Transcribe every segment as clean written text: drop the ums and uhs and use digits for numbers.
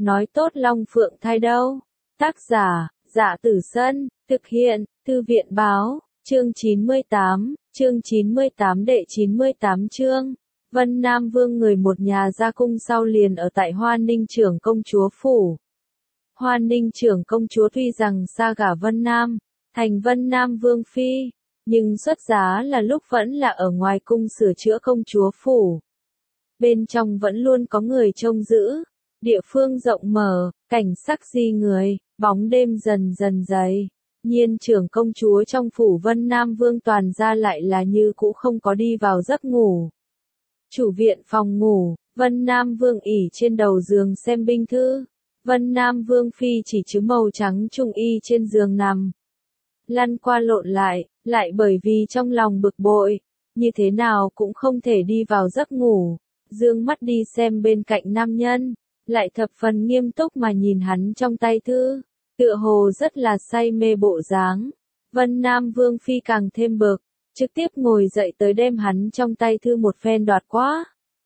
nói tốt Long Phượng thai đâu. Tác giả, Dạ Tử Sân, thực hiện, Thư viện báo, chương 98 đệ 98 chương. Vân Nam Vương người một nhà ra cung sau liền ở tại Hoa Ninh trưởng công chúa phủ. Hoa Ninh trưởng công chúa tuy rằng xa gả Vân Nam, thành Vân Nam Vương phi, nhưng xuất giá là lúc vẫn là ở ngoài cung sửa chữa công chúa phủ. Bên trong vẫn luôn có người trông giữ, địa phương rộng mở, cảnh sắc di người, bóng đêm dần dần dày. Nhiên trưởng công chúa trong phủ Vân Nam Vương toàn ra lại là như cũ không có đi vào giấc ngủ. Chủ viện phòng ngủ, Vân Nam Vương ỉ trên đầu giường xem binh thư. Vân Nam Vương phi chỉ chứ màu trắng trung y trên giường nằm. Lăn qua lộn lại bởi vì trong lòng bực bội, như thế nào cũng không thể đi vào giấc ngủ. Dương mắt đi xem bên cạnh nam nhân, lại thập phần nghiêm túc mà nhìn hắn trong tay thư, tựa hồ rất là say mê bộ dáng. Vân Nam Vương phi càng thêm bực, trực tiếp ngồi dậy tới đem hắn trong tay thư một phen đoạt quá,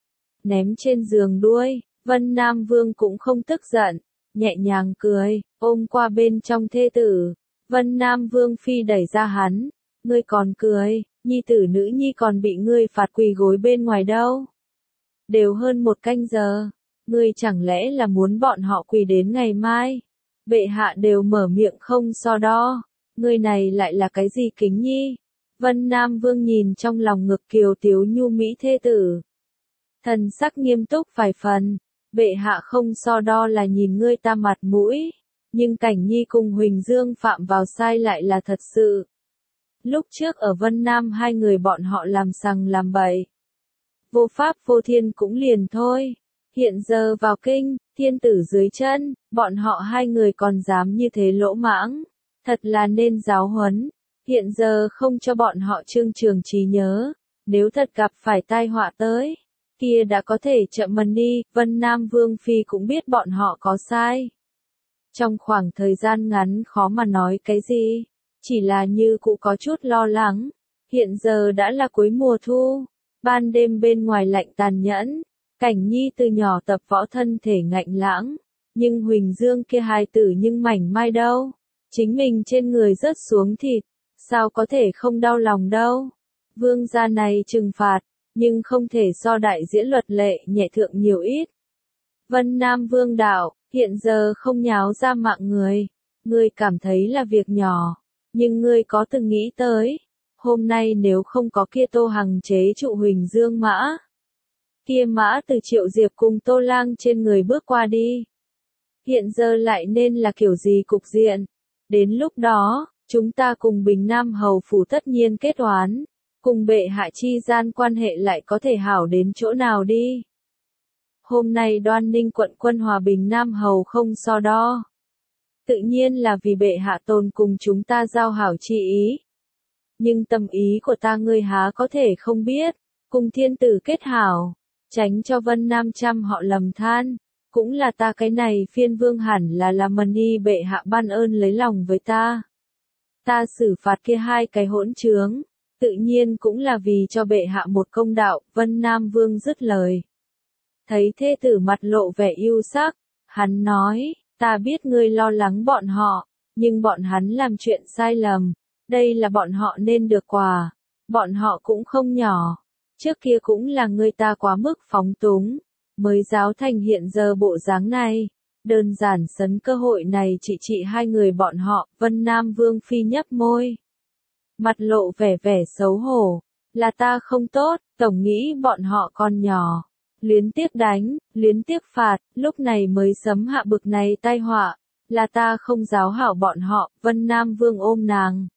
ném trên giường đuôi. Vân Nam Vương cũng không tức giận, nhẹ nhàng cười, ôm qua bên trong thê tử. Vân Nam Vương phi đẩy ra hắn, ngươi còn cười, nhi tử nữ nhi còn bị ngươi phạt quỳ gối bên ngoài đâu. Đều hơn 1 canh giờ, ngươi chẳng lẽ là muốn bọn họ quỳ đến ngày mai? Bệ hạ đều mở miệng không so đo, ngươi này lại là cái gì kính nhi? Vân Nam Vương nhìn trong lòng ngực kiều tiếu nhu mỹ thê tử, thần sắc nghiêm túc vài phần. Bệ hạ không so đo là nhìn ngươi ta mặt mũi, nhưng Cảnh Nhi cùng Huỳnh Dương phạm vào sai lại là thật sự. Lúc trước ở Vân Nam hai người bọn họ làm sằng làm bậy, vô pháp vô thiên cũng liền thôi. Hiện giờ vào kinh, thiên tử dưới chân, bọn họ hai người còn dám như thế lỗ mãng, thật là nên giáo huấn. Hiện giờ không cho bọn họ trương trường trí nhớ, nếu thật gặp phải tai họa tới, kia đã có thể chậm mần đi. Vân Nam Vương phi cũng biết bọn họ có sai. Trong khoảng thời gian ngắn khó mà nói cái gì, chỉ là như cũng có chút lo lắng. Hiện giờ đã là cuối mùa thu, ban đêm bên ngoài lạnh tàn nhẫn, Cảnh Nhi từ nhỏ tập võ thân thể ngạnh lãng, nhưng Huỳnh Dương kia hài tử nhưng mảnh mai đâu, chính mình trên người rớt xuống thịt, sao có thể không đau lòng đâu. Vương gia này trừng phạt, nhưng không thể so đại diễn luật lệ nhẹ thượng nhiều ít. Vân Nam Vương đạo, hiện giờ không nháo ra mạng ngươi cảm thấy là việc nhỏ, nhưng ngươi có từng nghĩ tới, hôm nay nếu không có kia Tô Hằng chế trụ Huỳnh Dương mã, kia mã từ Triệu Diệp cùng Tô Lang trên người bước qua đi, hiện giờ lại nên là kiểu gì cục diện? Đến lúc đó, chúng ta cùng Bình Nam hầu phủ tất nhiên kết oán, cùng bệ hạ chi gian quan hệ lại có thể hảo đến chỗ nào đi. Hôm nay Đoan Ninh quận quân hòa Bình Nam hầu không so đo, tự nhiên là vì bệ hạ tồn cùng chúng ta giao hảo chi ý. Nhưng tâm ý của ta ngươi há có thể không biết, cùng thiên tử kết hảo, tránh cho Vân Nam trăm họ lầm than, cũng là ta cái này phiên vương hẳn là làm mần y bệ hạ ban ơn lấy lòng với ta. Ta xử phạt kia hai cái hỗn trướng, tự nhiên cũng là vì cho bệ hạ một công đạo. Vân Nam Vương dứt lời, thấy thê tử mặt lộ vẻ yêu sắc, hắn nói, ta biết ngươi lo lắng bọn họ, nhưng bọn hắn làm chuyện sai lầm, đây là bọn họ nên được quà, bọn họ cũng không nhỏ, trước kia cũng là ngươi ta quá mức phóng túng, mới giáo thành hiện giờ bộ dáng này, đơn giản sấn cơ hội này trị hai người bọn họ. Vân Nam Vương phi nhấp môi, mặt lộ vẻ xấu hổ, là ta không tốt, tổng nghĩ bọn họ còn nhỏ, luyến tiếc đánh, luyến tiếc phạt, lúc này mới sấm hạ bực này tai họa, là ta không giáo hảo bọn họ. Vân Nam Vương ôm nàng,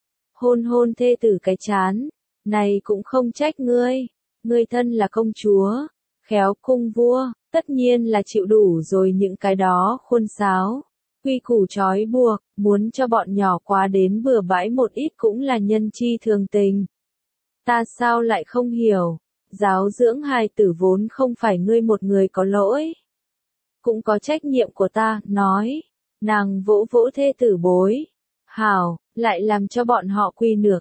hôn thê tử cái trán, này cũng không trách ngươi thân là công chúa, khéo cung vua, tất nhiên là chịu đủ rồi những cái đó khuôn sáo, quy củ trói buộc, muốn cho bọn nhỏ quá đến bừa bãi một ít cũng là nhân chi thường tình. Ta sao lại không hiểu, giáo dưỡng hài tử vốn không phải ngươi một người có lỗi, cũng có trách nhiệm của ta. Nói, nàng vỗ vỗ thê tử bối, hảo, lại làm cho bọn họ quỳ nửa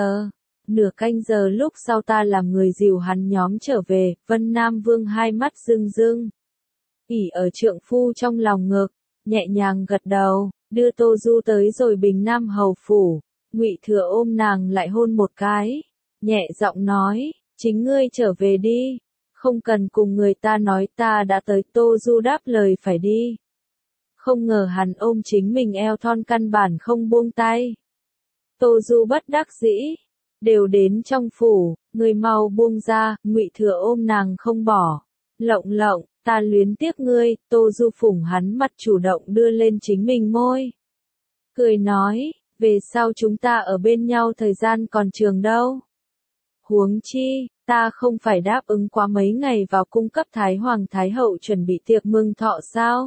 canh giờ lúc sau ta làm người dìu hắn nhóm trở về. Vân Nam Vương hai mắt rưng rưng, ỉ ở trượng phu trong lòng ngực, nhẹ nhàng gật đầu, đưa Tô Du tới rồi Bình Nam hầu phủ. Ngụy Thừa ôm nàng lại hôn một cái, nhẹ giọng nói, chính ngươi trở về đi, không cần cùng người ta nói ta đã tới. Tô Du đáp lời phải đi. Không ngờ hắn ôm chính mình eo thon căn bản không buông tay. Tô Du bất đắc dĩ, đều đến trong phủ, người mau buông ra. Ngụy Thừa ôm nàng không bỏ, lộng lộng, ta luyến tiếc ngươi. Tô Du phủng hắn mặt chủ động đưa lên chính mình môi, cười nói, về sau chúng ta ở bên nhau thời gian còn trường đâu. Huống chi, ta không phải đáp ứng quá mấy ngày vào cung cấp Thái Hoàng Thái Hậu chuẩn bị tiệc mừng thọ sao?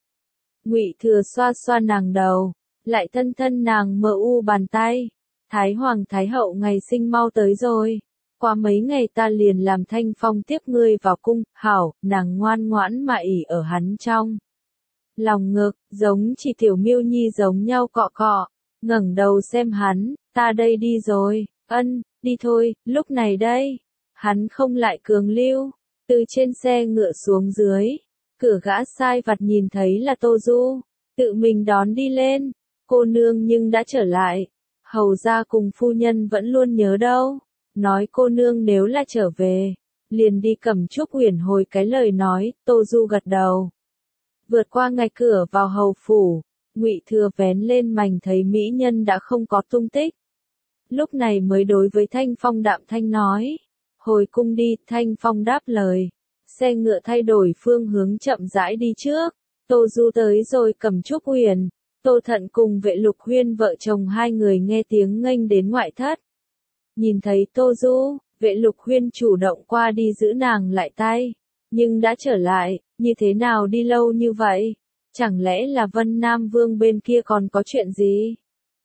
Ngụy Thừa xoa xoa nàng đầu, lại thân thân nàng mờ u bàn tay. Thái Hoàng Thái Hậu ngày sinh mau tới rồi, qua mấy ngày ta liền làm Thanh Phong tiếp ngươi vào cung. Hảo, nàng ngoan ngoãn mà ỉ ở hắn trong lòng ngực, giống chỉ tiểu miêu nhi giống nhau cọ cọ, ngẩng đầu xem hắn, ta đây đi rồi. Ân, đi thôi. Lúc này đây, hắn không lại cường lưu, từ trên xe ngựa xuống dưới, cửa gã sai vặt nhìn thấy là Tô Du, tự mình đón đi lên. Cô nương nhưng đã trở lại, hầu gia cùng phu nhân vẫn luôn nhớ đâu, nói cô nương nếu là trở về, liền đi Cẩm Trúc Uyển hồi cái lời nói. Tô Du gật đầu, vượt qua ngạch cửa vào hầu phủ. Ngụy Thừa vén lên mành thấy mỹ nhân đã không có tung tích, lúc này mới đối với Thanh Phong đạm thanh nói, hồi cung đi. Thanh Phong đáp lời, xe ngựa thay đổi phương hướng chậm rãi đi trước. Tô Du tới rồi Cẩm Trúc Uyển, Tô Thận cùng Vệ Lục Huyên vợ chồng hai người nghe tiếng nghênh đến ngoại thất. Nhìn thấy Tô Du, Vệ Lục Huyên chủ động qua đi giữ nàng lại tay, nhưng đã trở lại, như thế nào đi lâu như vậy? Chẳng lẽ là Vân Nam Vương bên kia còn có chuyện gì?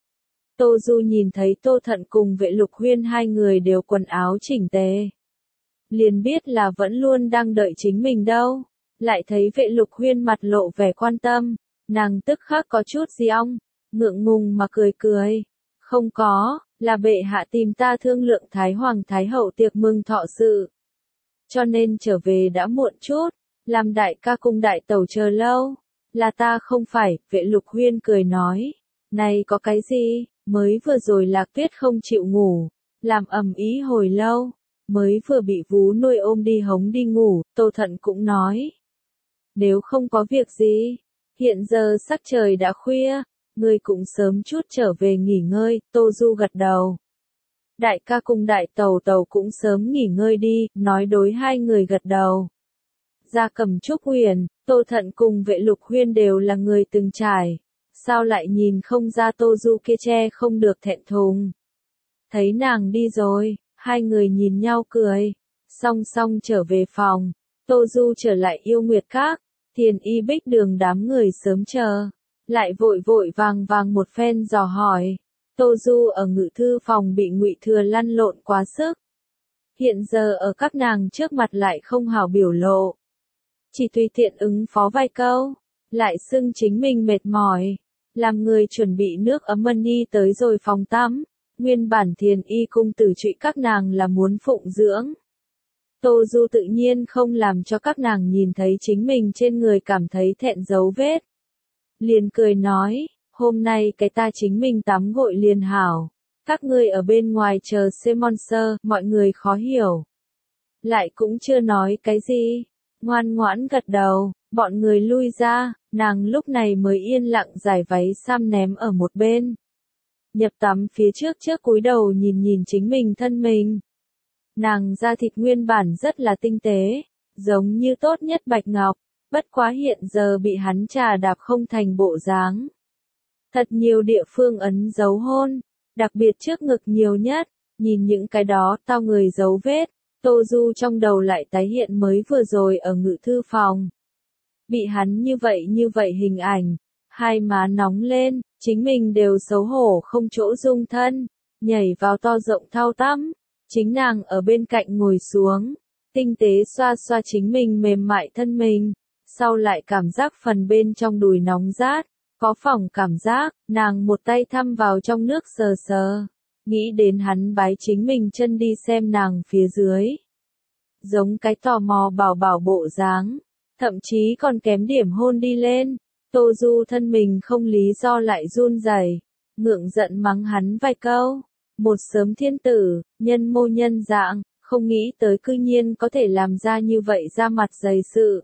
Tô Du nhìn thấy Tô Thận cùng Vệ Lục Huyên hai người đều quần áo chỉnh tề, liền biết là vẫn luôn đang đợi chính mình đâu. Lại thấy Vệ Lục Huyên mặt lộ vẻ quan tâm, nàng tức khắc có chút giọng, ngượng ngùng mà cười cười. Không có, là bệ hạ tìm ta thương lượng Thái Hoàng Thái Hậu tiệc mừng thọ sự, cho nên trở về đã muộn chút, làm đại ca cùng đại tẩu chờ lâu. Là ta không phải. Vệ Lục Huyên cười nói, này có cái gì, mới vừa rồi Lạc Tuyết không chịu ngủ, làm ầm ĩ hồi lâu, mới vừa bị vú nuôi ôm đi hống đi ngủ. Tô Thận cũng nói, nếu không có việc gì, hiện giờ sắc trời đã khuya, ngươi cũng sớm chút trở về nghỉ ngơi. Tô Du gật đầu, đại ca cùng đại tẩu tẩu cũng sớm nghỉ ngơi đi, nói đối hai người gật đầu. Ra Cẩm Trúc Uyển, Tô Thận cùng Vệ Lục Huyên đều là người từng trải, sao lại nhìn không ra Tô Du kia che không được thẹn thùng. Thấy nàng đi rồi, hai người nhìn nhau cười, song song trở về phòng. Tô Du trở lại Yêu Nguyệt Các, Thiền Y Bích Đường đám người sớm chờ, lại vội vội vàng vàng một phen dò hỏi. Tô Du ở ngự thư phòng bị Ngụy Thừa lăn lộn quá sức, hiện giờ ở các nàng trước mặt lại không hảo biểu lộ, chỉ tùy tiện ứng phó vài câu, lại xưng chính mình mệt mỏi, làm người chuẩn bị nước ấm mani tới rồi phòng tắm. Nguyên bản Thiền Y cung tử trụy các nàng là muốn phụng dưỡng. Tô Du tự nhiên không làm cho các nàng nhìn thấy chính mình trên người cảm thấy thẹn dấu vết. Liền cười nói, hôm nay cái ta chính mình tắm gội liền hảo, các ngươi ở bên ngoài chờ Simon Sir. Mọi người khó hiểu, lại cũng chưa nói cái gì, ngoan ngoãn gật đầu. Bọn người lui ra, nàng lúc này mới yên lặng giải váy sam ném ở một bên. Nhập tắm phía trước cúi đầu nhìn nhìn chính mình thân mình. Nàng da thịt nguyên bản rất là tinh tế, giống như tốt nhất bạch ngọc, bất quá hiện giờ bị hắn trà đạp không thành bộ dáng. Thật nhiều địa phương ấn dấu hôn, đặc biệt trước ngực nhiều nhất, nhìn những cái đó tao người dấu vết, Tô Du trong đầu lại tái hiện mới vừa rồi ở ngự thư phòng. Bị hắn như vậy hình ảnh, hai má nóng lên, chính mình đều xấu hổ không chỗ dung thân, nhảy vào to rộng thau tắm, chính nàng ở bên cạnh ngồi xuống, tinh tế xoa xoa chính mình mềm mại thân mình, sau lại cảm giác phần bên trong đùi nóng rát, có phỏng cảm giác, nàng một tay thăm vào trong nước sờ sờ, nghĩ đến hắn bái chính mình chân đi xem nàng phía dưới, giống cái tò mò bảo bảo bộ dáng. thậm chí còn kém điểm hôn đi lên. Tô Du thân mình không lý do lại run rẩy, ngượng giận mắng hắn vài câu. Một sớm thiên tử, nhân mô nhân dạng, không nghĩ tới cư nhiên có thể làm ra như vậy ra mặt dày sự.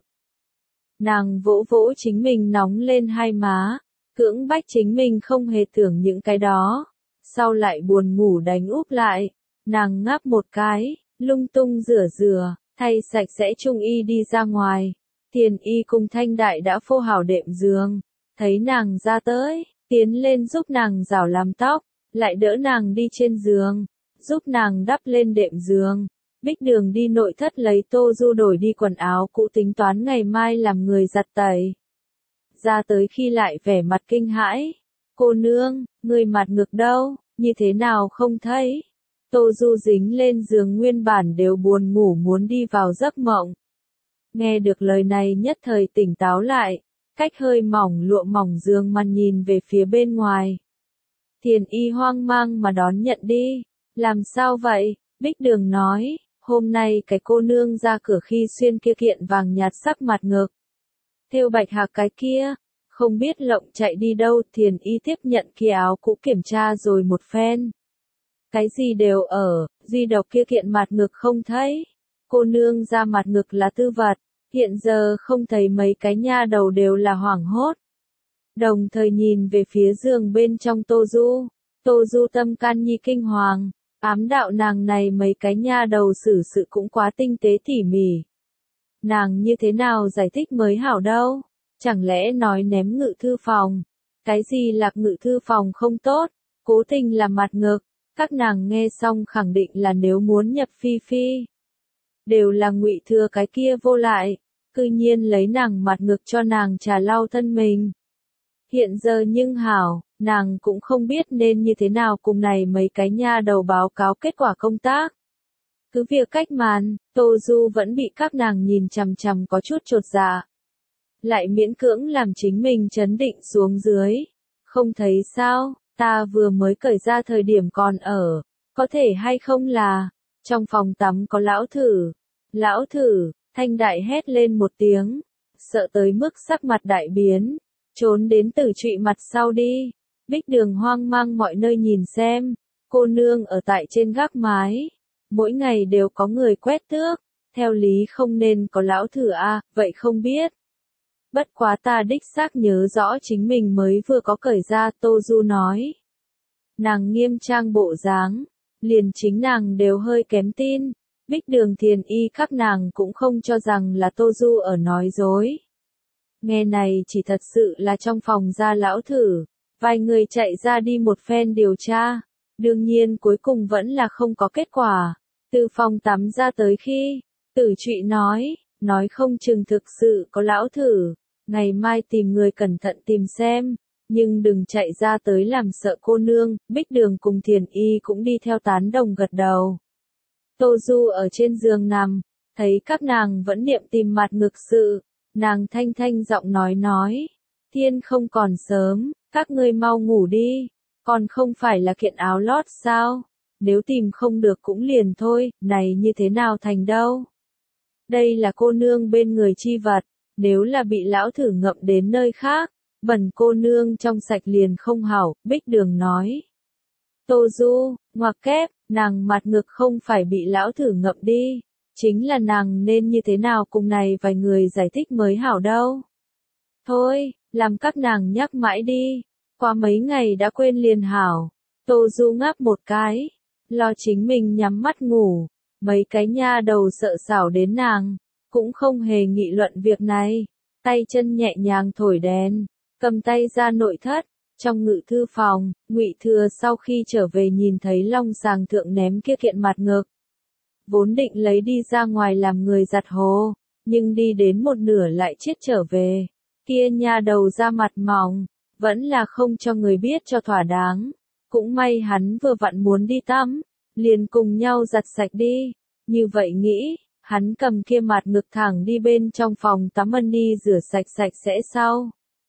Nàng vỗ vỗ chính mình nóng lên hai má, cưỡng bách chính mình không hề tưởng những cái đó. Sau lại buồn ngủ đánh úp lại, nàng ngáp một cái, lung tung rửa rửa, thay sạch sẽ trung y đi ra ngoài. Tiền y cùng Thanh Đại đã phô hảo đệm giường, thấy nàng ra tới, tiến lên giúp nàng rảo làm tóc, lại đỡ nàng đi trên giường, giúp nàng đắp lên đệm giường. Bích Đường đi nội thất lấy Tô Du đổi đi quần áo cũ tính toán ngày mai làm người giặt tẩy. Ra tới khi lại vẻ mặt kinh hãi. Cô nương, người mặt ngực đâu, như thế nào không thấy? Tô Du dính lên giường nguyên bản đều buồn ngủ muốn đi vào giấc mộng. Nghe được lời này nhất thời tỉnh táo lại, cách hơi mỏng lụa mỏng giường mà nhìn về phía bên ngoài. Thiền y hoang mang mà đón nhận đi. Làm sao vậy? Bích Đường nói, hôm nay cái cô nương ra cửa khi xuyên kia kiện vàng nhạt sắc mặt ngực. Thêu bạch hạc cái kia, không biết lộng chạy đi đâu. Thiền y tiếp nhận kia áo cũ kiểm tra rồi một phen. Cái gì đều ở, duy độc kia kiện mặt ngực không thấy. Cô nương ra mặt ngực là tư vật, hiện giờ không thấy mấy cái nha đầu đều là hoảng hốt. Đồng thời nhìn về phía giường bên trong Tô Du. Tô Du tâm can nhi kinh hoàng, ám đạo nàng này mấy cái nha đầu xử sự cũng quá tinh tế tỉ mỉ. Nàng như thế nào giải thích mới hảo đâu? Chẳng lẽ nói ném ngự thư phòng? Cái gì lạc ngự thư phòng không tốt, cố tình là mặt ngực. Các nàng nghe xong khẳng định là nếu muốn nhập phi phi. Đều là Ngụy Thừa cái kia vô lại, cư nhiên lấy nàng mặt ngực cho nàng trà lau thân mình. Hiện giờ nhưng hảo, nàng cũng không biết nên như thế nào cùng này mấy cái nha đầu báo cáo kết quả công tác. Cứ việc cách màn, Tô Du vẫn bị các nàng nhìn chằm chằm có chút chột dạ. Lại miễn cưỡng làm chính mình trấn định xuống dưới. Không thấy sao, ta vừa mới cởi ra thời điểm còn ở, có thể hay không là, trong phòng tắm có lão thử. Lão thử, Thanh Đại hét lên một tiếng, sợ tới mức sắc mặt đại biến, trốn đến Tử Trụy mặt sau đi. Bích Đường hoang mang mọi nơi nhìn xem, cô nương ở tại trên gác mái, mỗi ngày đều có người quét tước, theo lý không nên có lão thử a, vậy không biết. Bất quá ta đích xác nhớ rõ chính mình mới vừa có cởi ra. Tô Du nói. Nàng nghiêm trang bộ dáng, liền chính nàng đều hơi kém tin. Bích Đường Thiền y các nàng cũng không cho rằng là Tô Du ở nói dối. Nghe này chỉ thật sự là trong phòng ra lão thử, vài người chạy ra đi một phen điều tra. Đương nhiên cuối cùng vẫn là không có kết quả. Từ phòng tắm ra tới khi, Tử Trụy nói không chừng thực sự có lão thử. Ngày mai tìm người cẩn thận tìm xem, nhưng đừng chạy ra tới làm sợ cô nương. Bích Đường cùng Thiền y cũng đi theo tán đồng gật đầu. Tô Du ở trên giường nằm, thấy các nàng vẫn niệm tìm mặt ngực sự, nàng thanh thanh giọng nói, thiên không còn sớm, các ngươi mau ngủ đi, còn không phải là kiện áo lót sao, nếu tìm không được cũng liền thôi, này như thế nào thành đâu. Đây là cô nương bên người chi vật, nếu là bị lão thử ngậm đến nơi khác, bẩn cô nương trong sạch liền không hảo. Bích Đường nói. Tô Du, ngoặc kép, nàng mặt ngực không phải bị lão thử ngậm đi, chính là nàng nên như thế nào cùng này vài người giải thích mới hảo đâu. Thôi, làm các nàng nhắc mãi đi, qua mấy ngày đã quên liền hảo. Tô Du ngáp một cái, lo chính mình nhắm mắt ngủ, mấy cái nha đầu sợ xảo đến nàng, cũng không hề nghị luận việc này, tay chân nhẹ nhàng thổi đèn, cầm tay ra nội thất. Trong ngự thư phòng, Ngụy Thừa sau khi trở về nhìn thấy long sàng thượng ném kia kiện mặt ngực. Vốn định lấy đi ra ngoài làm người giặt hồ, nhưng đi đến một nửa lại chết trở về. Kia nha đầu ra mặt mỏng, vẫn là không cho người biết cho thỏa đáng. Cũng may hắn vừa vặn muốn đi tắm, liền cùng nhau giặt sạch đi. Như vậy nghĩ, hắn cầm kia mặt ngực thẳng đi bên trong phòng tắm ân đi rửa sạch sạch sẽ sau.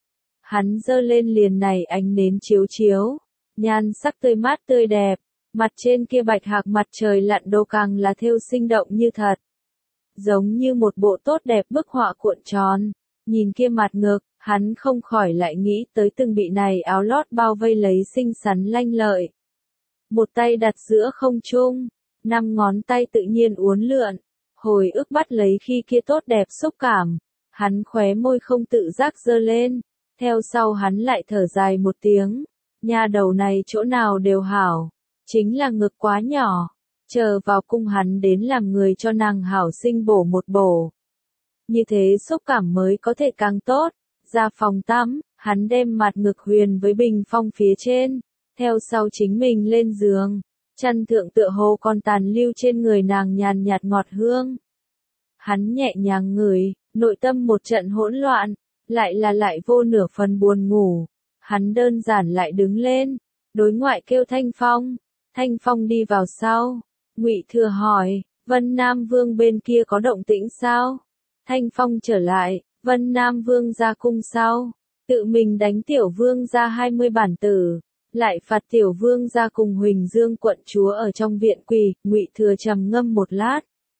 Hắn giơ lên liền này ánh nến chiếu chiếu, nhan sắc tươi mát tươi đẹp, mặt trên kia bạch hạc mặt trời lặn đồ càng là thêu sinh động như thật. giống như một bộ tốt đẹp bức họa cuộn tròn. Nhìn kia mặt ngực, hắn không khỏi lại nghĩ tới từng bị này áo lót bao vây lấy xinh xắn lanh lợi. Một tay đặt giữa không trung, 5 ngón tay tự nhiên uốn lượn, hồi ức bắt lấy khi kia tốt đẹp xúc cảm. Hắn khóe môi không tự giác giơ lên, theo sau hắn lại thở dài một tiếng. Nha đầu này chỗ nào đều hảo, chính là ngực quá nhỏ, chờ vào cung hắn đến làm người cho nàng hảo sinh bổ một bổ. Như thế xúc cảm mới có thể càng tốt. Ra phòng tắm, hắn đem mặt ngực huyền với bình phong phía trên, theo sau chính mình lên giường, chăn thượng tựa hồ còn tàn lưu trên người nàng nhàn nhạt ngọt hương. Hắn nhẹ nhàng ngửi, nội tâm một trận hỗn loạn, lại vô nửa phần buồn ngủ. Hắn đơn giản lại đứng lên, đối ngoại kêu Thanh Phong. Thanh Phong đi vào sau. Ngụy Thừa hỏi, Vân Nam Vương bên kia có động tĩnh sao? Thanh Phong trở lại, Vân Nam Vương ra cung sau, tự mình đánh Tiểu Vương ra 20 bản tử, lại phạt Tiểu Vương ra cùng Huỳnh Dương quận chúa ở trong viện quỳ. Ngụy Thừa trầm ngâm một lát.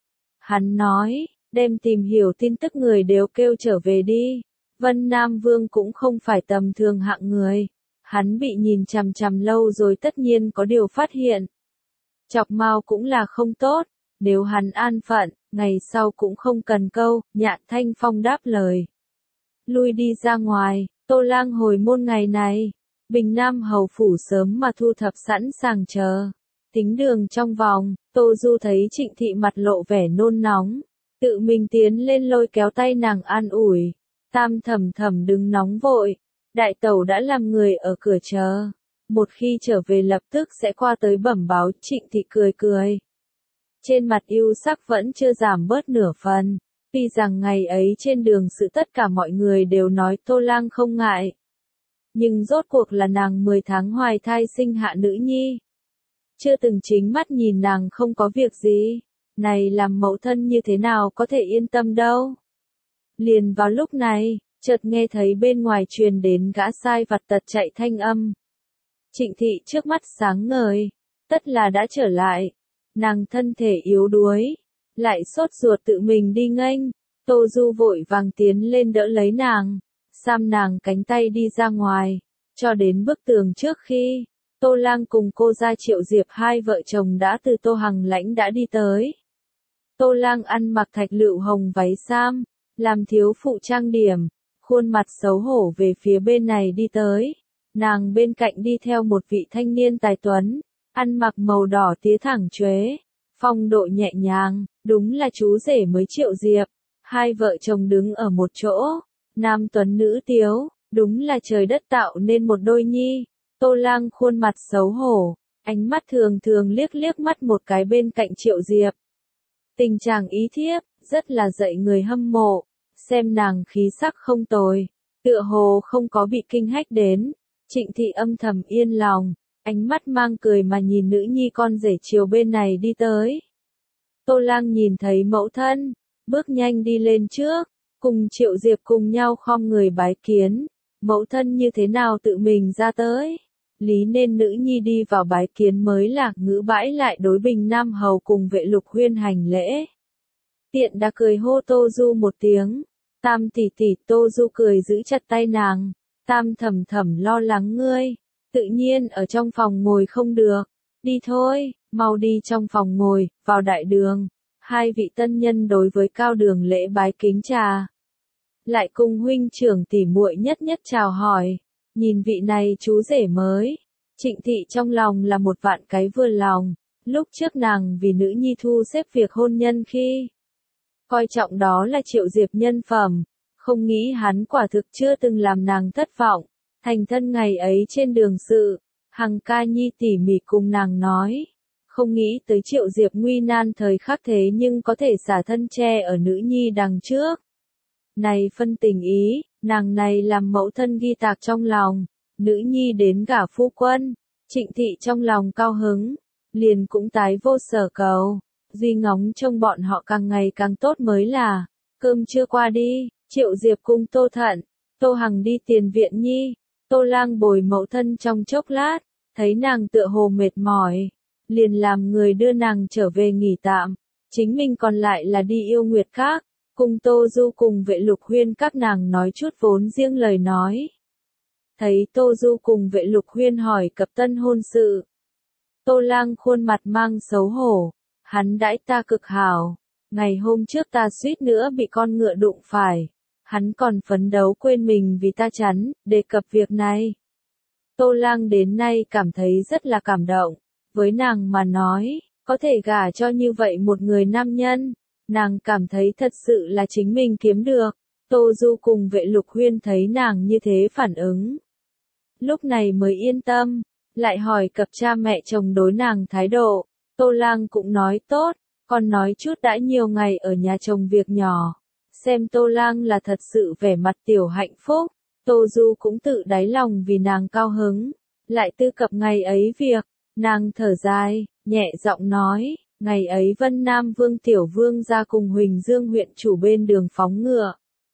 Hắn nói, đem tìm hiểu tin tức người đều kêu trở về đi. Vân Nam Vương cũng không phải tầm thường hạng người. Hắn bị nhìn chằm chằm lâu rồi tất nhiên có điều phát hiện. Chọc mau cũng là không tốt, nếu hắn an phận, ngày sau cũng không cần câu. Nhạn Thanh Phong đáp lời. Lui đi ra ngoài, Tô Lang hồi môn ngày này. Bình Nam hầu phủ sớm mà thu thập sẵn sàng chờ. Tính đường trong vòng, Tô Du thấy Trịnh Thị mặt lộ vẻ nôn nóng, tự mình tiến lên lôi kéo tay nàng an ủi. Tam Thẩm Thẩm đừng nóng vội, đại tẩu đã làm người ở cửa chờ. Một khi trở về lập tức sẽ qua tới bẩm báo. Trịnh Thị cười cười. Trên mặt yêu sắc vẫn chưa giảm bớt nửa phần. Tuy rằng ngày ấy trên đường sự tất cả mọi người đều nói Tô Lang không ngại. Nhưng rốt cuộc là nàng 10 tháng hoài thai sinh hạ nữ nhi. Chưa từng chính mắt nhìn nàng không có việc gì. Này làm mẫu thân như thế nào có thể yên tâm đâu. Liền vào lúc này, chợt nghe thấy bên ngoài truyền đến gã sai vặt tật chạy thanh âm. Trịnh Thị trước mắt sáng ngời, tất là đã trở lại. Nàng thân thể yếu đuối, lại sốt ruột tự mình đi nghênh. Tô Du vội vàng tiến lên đỡ lấy nàng, xăm nàng cánh tay đi ra ngoài, cho đến bức tường trước khi Tô Lang cùng cô gia Triệu Diệp hai vợ chồng đã từ Tô Hằng Lãnh đã đi tới. Tô Lang ăn mặc thạch lựu hồng váy sam, làm thiếu phụ trang điểm, khuôn mặt xấu hổ về phía bên này đi tới. Nàng bên cạnh đi theo một vị thanh niên tài tuấn, ăn mặc màu đỏ tía thẳng chuế, phong độ nhẹ nhàng, đúng là chú rể mới Triệu Diệp. Hai vợ chồng đứng ở một chỗ, nam tuấn nữ tiếu, đúng là trời đất tạo nên một đôi nhi. Tô Lang khuôn mặt xấu hổ, ánh mắt thường thường liếc liếc mắt một cái bên cạnh Triệu Diệp. Tình trạng ý thiếp, rất là dạy người hâm mộ, xem nàng khí sắc không tồi, tựa hồ không có bị kinh hách đến. Trịnh Thị âm thầm yên lòng, ánh mắt mang cười mà nhìn nữ nhi con rể chiều bên này đi tới. Tô Lang nhìn thấy mẫu thân, bước nhanh đi lên trước, cùng Triệu Diệp cùng nhau khom người bái kiến. Mẫu thân như thế nào tự mình ra tới? Lý nên nữ nhi đi vào bái kiến mới là. Ngữ bãi lại đối Bình Nam hầu cùng Vệ Lục Huyên hành lễ. Tiện đã cười hô Tô Du một tiếng. Tam tỷ tỷ. Tô Du cười giữ chặt tay nàng. Tam Thẩm Thẩm lo lắng ngươi, tự nhiên ở trong phòng ngồi không được. Đi thôi, mau đi trong phòng ngồi. Vào đại đường, hai vị tân nhân đối với cao đường lễ bái kính trà, lại cùng huynh trưởng tỷ muội nhất nhất chào hỏi. Nhìn vị này chú rể mới, Trịnh Thị trong lòng là một vạn cái vừa lòng. Lúc trước nàng vì nữ nhi thu xếp việc hôn nhân khi coi trọng đó là Triệu Diệp nhân phẩm, không nghĩ hắn quả thực chưa từng làm nàng thất vọng. Thành thân ngày ấy trên đường sự, Hằng ca nhi tỉ mỉ cùng nàng nói, không nghĩ tới Triệu Diệp nguy nan thời khắc thế nhưng có thể xả thân che ở nữ nhi đằng trước. Này phân tình ý, nàng này làm mẫu thân ghi tạc trong lòng. Nữ nhi đến gả phu quân, Trịnh Thị trong lòng cao hứng, liền cũng tái vô sở cầu, duy ngóng trông bọn họ càng ngày càng tốt mới là. Cơm chưa qua đi, Triệu Diệp cùng Tô Thận, Tô Hằng đi tiền viện nhi. Tô Lang bồi mẫu thân trong chốc lát, thấy nàng tựa hồ mệt mỏi, liền làm người đưa nàng trở về nghỉ tạm. chính mình còn lại là đi yêu nguyệt các, cùng Tô Du cùng Vệ Lục Huyên các nàng nói chút vốn riêng lời nói. Thấy Tô Du cùng Vệ Lục Huyên hỏi cập tân hôn sự. Tô Lang khuôn mặt mang xấu hổ, hắn đãi ta cực hảo, ngày hôm trước ta suýt nữa bị con ngựa đụng phải, hắn còn phấn đấu quên mình vì ta chắn, đề cập việc này. Tô Lang đến nay cảm thấy rất là cảm động, với nàng mà nói, có thể gả cho như vậy một người nam nhân, nàng cảm thấy thật sự là chính mình kiếm được. Tô Du cùng Vệ Lục Huyên thấy nàng như thế phản ứng, lúc này mới yên tâm, lại hỏi cập cha mẹ chồng đối nàng thái độ. Tô Lang cũng nói tốt, còn nói chút đã nhiều ngày ở nhà chồng việc nhỏ. Xem Tô Lang là thật sự vẻ mặt tiểu hạnh phúc, Tô Du cũng tự đáy lòng vì nàng cao hứng. Lại tư cập ngày ấy việc, nàng thở dài, nhẹ giọng nói, ngày ấy Vân Nam Vương Tiểu Vương ra cùng Huỳnh Dương huyện chủ bên đường phóng ngựa.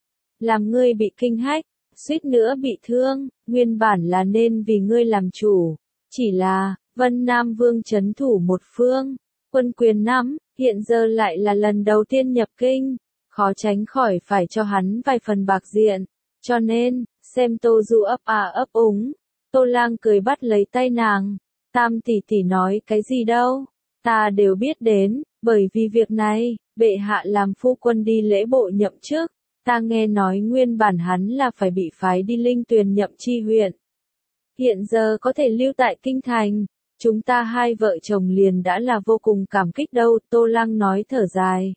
Làm ngươi bị kinh hách, suýt nữa bị thương, nguyên bản là nên vì ngươi làm chủ. Chỉ là, Vân Nam Vương trấn thủ một phương, quân quyền nắm, hiện giờ lại là lần đầu tiên nhập kinh, khó tránh khỏi phải cho hắn vài phần bạc diện. Cho nên, xem Tô Du ấp ấp úng, Tô Lang cười bắt lấy tay nàng, Tam tỷ tỷ nói cái gì đâu, ta đều biết đến, bởi vì việc này, bệ hạ làm phu quân đi lễ bộ nhậm chức, ta nghe nói nguyên bản hắn là phải bị phái đi Linh Tuyền nhậm chi huyện. Hiện giờ có thể lưu tại kinh thành, chúng ta hai vợ chồng liền đã là vô cùng cảm kích đâu, Tô Lang nói thở dài.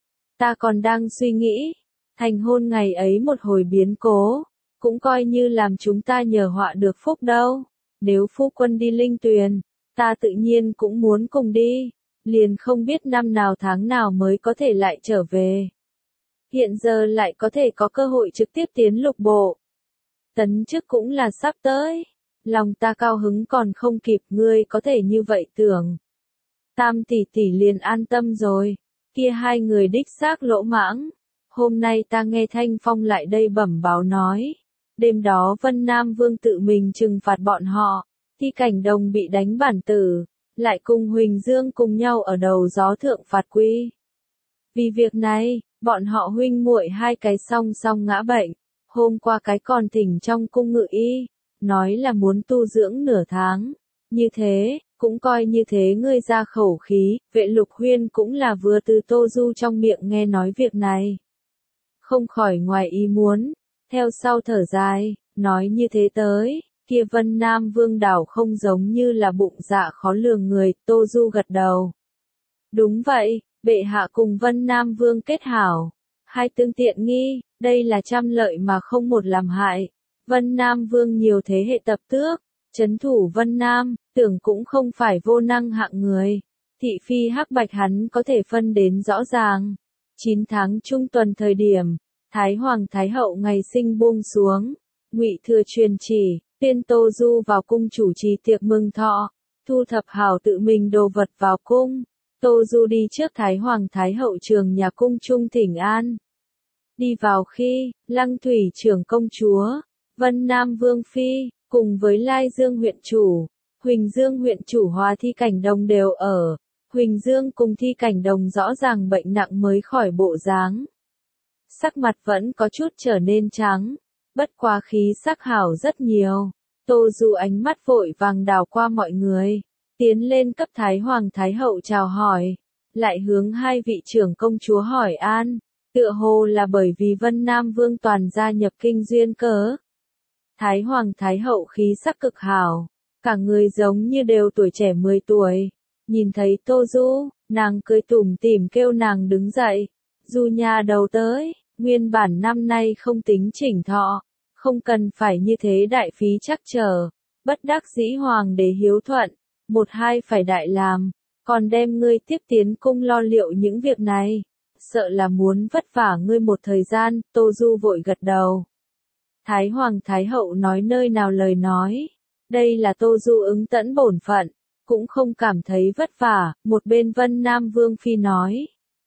Ta còn đang suy nghĩ, thành hôn ngày ấy một hồi biến cố, cũng coi như làm chúng ta nhờ họa được phúc đâu. Nếu phu quân đi Linh Tuyền, ta tự nhiên cũng muốn cùng đi, liền không biết năm nào tháng nào mới có thể lại trở về. Hiện giờ lại có thể có cơ hội trực tiếp tiến lục bộ. Tấn chức cũng là sắp tới. Lòng ta cao hứng còn không kịp, ngươi có thể như vậy tưởng. Tam tỷ tỷ liền an tâm rồi. Kia hai người đích xác lỗ mãng. Hôm nay ta nghe Thanh Phong lại đây bẩm báo nói. Đêm đó Vân Nam Vương tự mình trừng phạt bọn họ. Thi Cảnh Đồng bị đánh bản tử. Lại cùng Huỳnh Dương cùng nhau ở đầu gió thượng phạt quy. Vì việc này, bọn họ huynh muội hai cái song song ngã bệnh. Hôm qua cái còn thỉnh trong cung ngự y, nói là muốn tu dưỡng nửa tháng. Như thế, cũng coi như thế ngươi ra khẩu khí, Vệ Lục Huyên cũng là vừa từ Tô Du trong miệng nghe nói việc này. Không khỏi ngoài ý muốn, theo sau thở dài, nói như thế tới, kia Vân Nam Vương đảo không giống như là bụng dạ khó lường người, Tô Du gật đầu. Đúng vậy, bệ hạ cùng Vân Nam Vương kết hảo, hai tương tiện nghi, đây là trăm lợi mà không một làm hại. Vân Nam Vương nhiều thế hệ tập tước, trấn thủ Vân Nam, tưởng cũng không phải vô năng hạng người. Thị phi hắc bạch hắn có thể phân đến rõ ràng. 9 tháng trung tuần thời điểm, Thái Hoàng Thái Hậu ngày sinh buông xuống. Ngụy Thừa truyền chỉ, tuyên Tô Du vào cung chủ trì tiệc mừng thọ, thu thập hảo tự mình đồ vật vào cung. Tô Du đi trước Thái Hoàng Thái Hậu trường nhà cung trung thỉnh an. Đi vào khi, Lăng Thủy trưởng công chúa, Vân Nam Vương Phi, cùng với Lai Dương huyện chủ, Huỳnh Dương huyện chủ hòa Thi Cảnh Đồng đều ở. Huỳnh Dương cùng Thi Cảnh Đồng rõ ràng bệnh nặng mới khỏi bộ dáng. Sắc mặt vẫn có chút trở nên trắng, bất quá khí sắc hảo rất nhiều. Tô Du ánh mắt vội vàng đảo qua mọi người, tiến lên cấp Thái Hoàng Thái Hậu chào hỏi, lại hướng hai vị trưởng công chúa hỏi an, tựa hồ là bởi vì Vân Nam Vương toàn gia nhập kinh duyên cớ. Thái Hoàng Thái Hậu khí sắc cực hảo, cả người giống như đều tuổi trẻ 10 tuổi. Nhìn thấy Tô Du, nàng cười tủm tỉm kêu nàng đứng dậy. Du nha đầu tới, nguyên bản năm nay không tính chỉnh thọ, không cần phải như thế đại phí chắc trở. Bất đắc dĩ hoàng đế hiếu thuận, một hai phải đại làm, còn đem ngươi tiếp tiến cung lo liệu những việc này. Sợ là muốn vất vả ngươi một thời gian, Tô Du vội gật đầu. Thái Hoàng Thái Hậu nói nơi nào lời nói, đây là Tô Du ứng tẫn bổn phận, cũng không cảm thấy vất vả, một bên Vân Nam Vương Phi nói.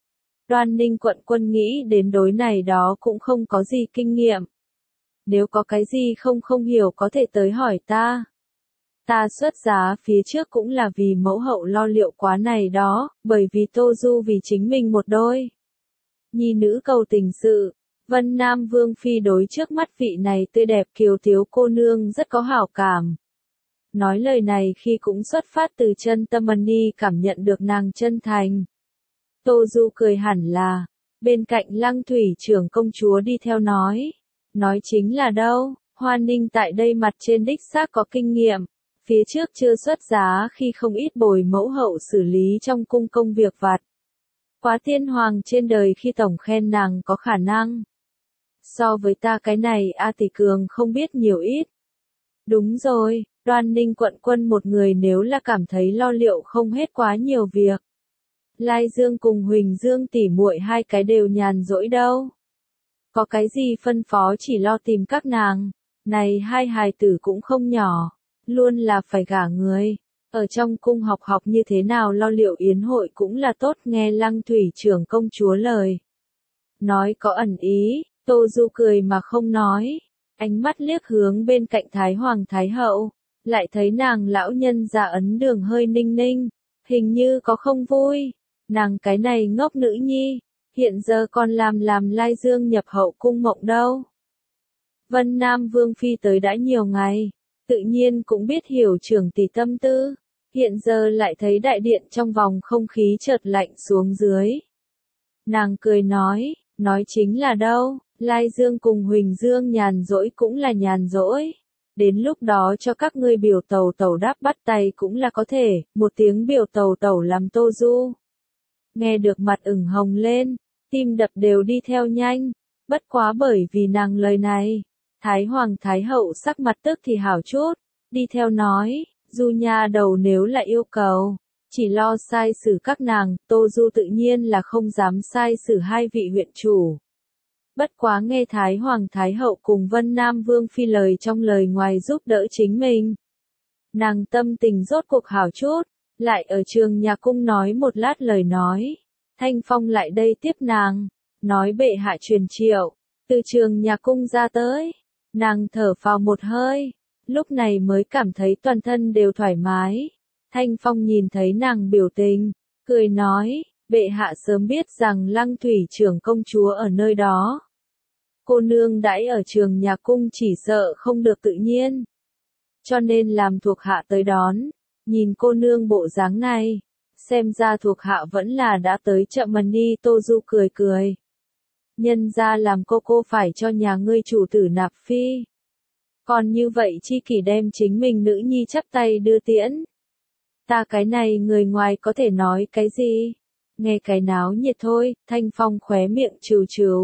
Đoan Ninh quận quân nghĩ đến đối này đó cũng không có gì kinh nghiệm. Nếu có cái gì không hiểu có thể tới hỏi ta. Ta xuất giá phía trước cũng là vì mẫu hậu lo liệu quá này đó, bởi vì Tô Du vì chính mình một đôi. Nhi nữ cầu tình sự, Vân Nam Vương Phi đối trước mắt vị này tươi đẹp kiều thiếu cô nương rất có hảo cảm. Nói lời này khi cũng xuất phát từ chân tâm Nhi cảm nhận được nàng chân thành. Tô Du cười hẳn là, bên cạnh Lăng Thủy trưởng công chúa đi theo nói chính là đâu, Hoa Ninh tại đây mặt trên đích xác có kinh nghiệm, phía trước chưa xuất giá khi không ít bồi mẫu hậu xử lý trong cung công việc vặt. Quá tiên hoàng trên đời khi tổng khen nàng có khả năng. So với ta cái này A Tỷ Cường không biết nhiều ít. Đúng rồi, Đoan Ninh quận quân một người nếu là cảm thấy lo liệu không hết quá nhiều việc. Lai Dương cùng Huỳnh Dương tỉ muội hai cái đều nhàn rỗi đâu. Có cái gì phân phó chỉ lo tìm các nàng, này hai hài tử cũng không nhỏ, luôn là phải gả người. Ở trong cung học như thế nào lo liệu yến hội cũng là tốt, nghe Lăng Thủy trưởng công chúa lời. Nói có ẩn ý, Tô Du cười mà không nói, ánh mắt liếc hướng bên cạnh Thái Hoàng Thái Hậu, lại thấy nàng lão nhân già ấn đường hơi ninh ninh, hình như có không vui, nàng cái này ngốc nữ nhi, hiện giờ còn làm Lai Dương nhập hậu cung mộng đâu. Vân Nam Vương Phi tới đã nhiều ngày, tự nhiên cũng biết hiểu trưởng tỷ tâm tư, hiện giờ lại thấy đại điện trong vòng không khí chợt lạnh xuống dưới. Nàng cười nói chính là đâu, Lai Dương cùng Huỳnh Dương nhàn rỗi cũng là nhàn rỗi. Đến lúc đó cho các ngươi biểu tẩu tẩu đáp bắt tay cũng là có thể, một tiếng biểu tẩu tẩu làm Tô Du. Nghe được mặt ửng hồng lên, tim đập đều đi theo nhanh, bất quá bởi vì nàng lời này, Thái Hoàng Thái Hậu sắc mặt tức thì hảo chút, đi theo nói, Du nha đầu nếu là yêu cầu, chỉ lo sai xử các nàng, Tô Du tự nhiên là không dám sai xử hai vị huyện chủ. Bất quá nghe Thái Hoàng Thái Hậu cùng Vân Nam Vương Phi lời trong lời ngoài giúp đỡ chính mình. Nàng tâm tình rốt cuộc hảo chút, lại ở trường nhà cung nói một lát lời nói. Thanh Phong lại đây tiếp nàng, nói bệ hạ truyền triệu, từ trường nhà cung ra tới. Nàng thở phào một hơi, lúc này mới cảm thấy toàn thân đều thoải mái. Thanh Phong nhìn thấy nàng biểu tình, cười nói, bệ hạ sớm biết rằng Lăng Thủy trưởng công chúa ở nơi đó. Cô nương đãi ở trường nhà cung chỉ sợ không được tự nhiên. Cho nên làm thuộc hạ tới đón, nhìn cô nương bộ dáng này, xem ra thuộc hạ vẫn là đã tới chậm mần đi. Tô Du cười cười. Nhân ra làm cô phải cho nhà ngươi chủ tử nạp phi. Còn như vậy chi kỷ đem chính mình nữ nhi chắp tay đưa tiễn. Ta cái này người ngoài có thể nói cái gì? Nghe cái náo nhiệt thôi, Thanh Phong khóe miệng trừ trừ.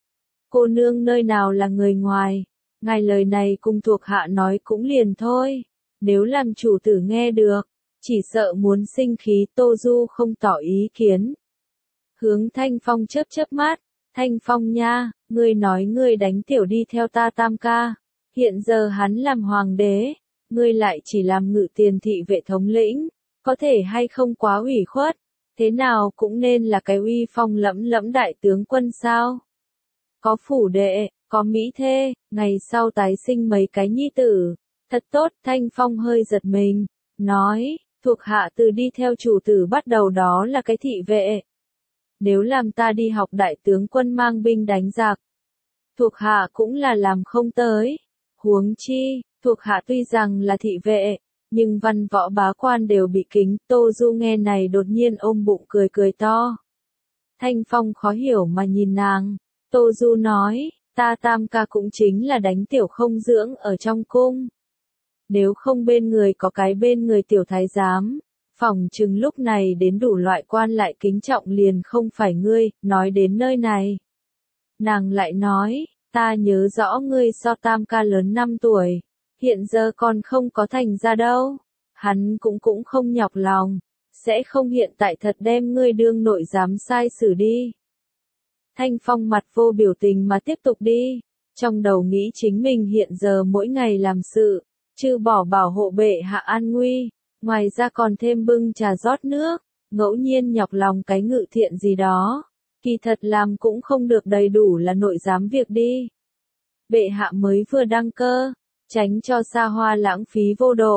Cô nương nơi nào là người ngoài, ngài lời này cùng thuộc hạ nói cũng liền thôi, nếu làm chủ tử nghe được, chỉ sợ muốn sinh khí. Tô Du không tỏ ý kiến. Hướng Thanh Phong chớp mắt, Thanh Phong nha, ngươi nói ngươi đánh tiểu đi theo ta tam ca, hiện giờ hắn làm hoàng đế, ngươi lại chỉ làm ngự tiền thị vệ thống lĩnh, có thể hay không quá ủy khuất, thế nào cũng nên là cái uy phong lẫm lẫm đại tướng quân sao. Có phủ đệ, có mỹ thê, ngày sau tái sinh mấy cái nhi tử, thật tốt. Thanh Phong hơi giật mình, nói, thuộc hạ từ đi theo chủ tử bắt đầu đó là cái thị vệ. Nếu làm ta đi học đại tướng quân mang binh đánh giặc, thuộc hạ cũng là làm không tới. Huống chi, thuộc hạ tuy rằng là thị vệ, nhưng văn võ bá quan đều bị kính. Tô Du nghe này đột nhiên ôm bụng cười to. Thanh Phong khó hiểu mà nhìn nàng. Tô Du nói, ta tam ca cũng chính là đánh tiểu không dưỡng ở trong cung. Nếu không bên người có cái bên người tiểu thái giám, phỏng chừng lúc này đến đủ loại quan lại kính trọng liền không phải ngươi. Nói đến nơi này, nàng lại nói, ta nhớ rõ ngươi so tam ca lớn 5 tuổi, hiện giờ còn không có thành ra đâu. Hắn cũng không nhọc lòng, sẽ không hiện tại thật đem ngươi đương nội giám sai xử đi. Thanh Phong mặt vô biểu tình mà tiếp tục đi, trong đầu nghĩ chính mình hiện giờ mỗi ngày làm sự, trừ bỏ bảo hộ bệ hạ an nguy, ngoài ra còn thêm bưng trà rót nước, ngẫu nhiên nhọc lòng cái ngự thiện gì đó, kỳ thật làm cũng không được đầy đủ là nội giám việc đi. Bệ hạ mới vừa đăng cơ, tránh cho xa hoa lãng phí vô độ,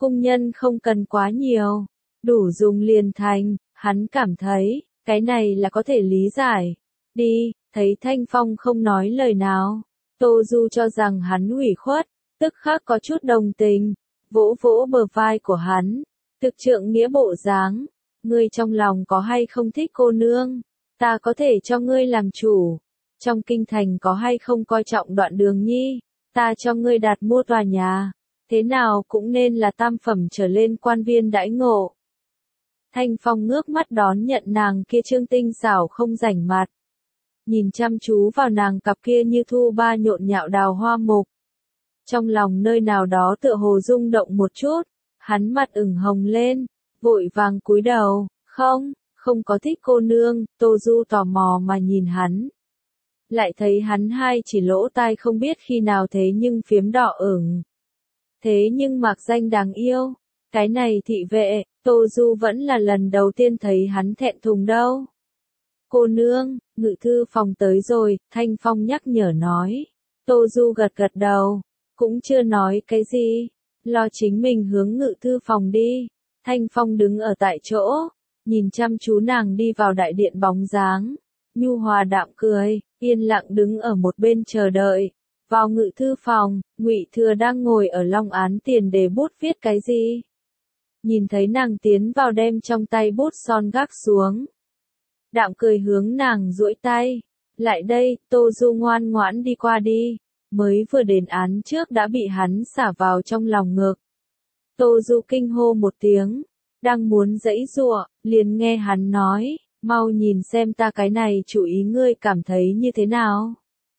cung nhân không cần quá nhiều, đủ dùng liền thành, hắn cảm thấy, cái này là có thể lý giải. Đi, thấy Thanh Phong không nói lời nào, Tô Du cho rằng hắn ủy khuất, tức khắc có chút đồng tình, vỗ vỗ bờ vai của hắn, thực trượng nghĩa bộ dáng, ngươi trong lòng có hay không thích cô nương, ta có thể cho ngươi làm chủ, trong kinh thành có hay không coi trọng Đoạn Đường Nhi, ta cho ngươi đặt mua tòa nhà, thế nào cũng nên là tam phẩm trở lên quan viên đãi ngộ. Thanh Phong ngước mắt đón nhận nàng kia trương tinh xảo không rảnh mặt, nhìn chăm chú vào nàng cặp kia như thu ba nhộn nhạo đào hoa mục. Trong lòng nơi nào đó tựa hồ rung động một chút, hắn mặt ửng hồng lên, vội vàng cúi đầu, không có thích cô nương, Tô Du tò mò mà nhìn hắn. Lại thấy hắn hai chỉ lỗ tai không biết khi nào thế nhưng phiếm đỏ ửng. Thế nhưng mạc danh đáng yêu, cái này thị vệ, Tô Du vẫn là lần đầu tiên thấy hắn thẹn thùng đâu. Cô nương, ngự thư phòng tới rồi, Thanh Phong nhắc nhở nói. Tô Du gật gật đầu, cũng chưa nói cái gì, lo chính mình hướng ngự thư phòng đi. Thanh Phong đứng ở tại chỗ, nhìn chăm chú nàng đi vào đại điện bóng dáng, nhu hòa đạm cười, yên lặng đứng ở một bên chờ đợi. Vào ngự thư phòng, Ngụy Thừa đang ngồi ở long án tiền để bút viết cái gì. Nhìn thấy nàng tiến vào đem trong tay bút son gác xuống. Đạm cười hướng nàng duỗi tay. Lại đây, Tô Du ngoan ngoãn đi qua đi. Mới vừa đến án trước đã bị hắn xả vào trong lòng ngực. Tô Du kinh hô một tiếng. Đang muốn giãy giụa, liền nghe hắn nói, mau nhìn xem ta cái này chủ ý ngươi cảm thấy như thế nào.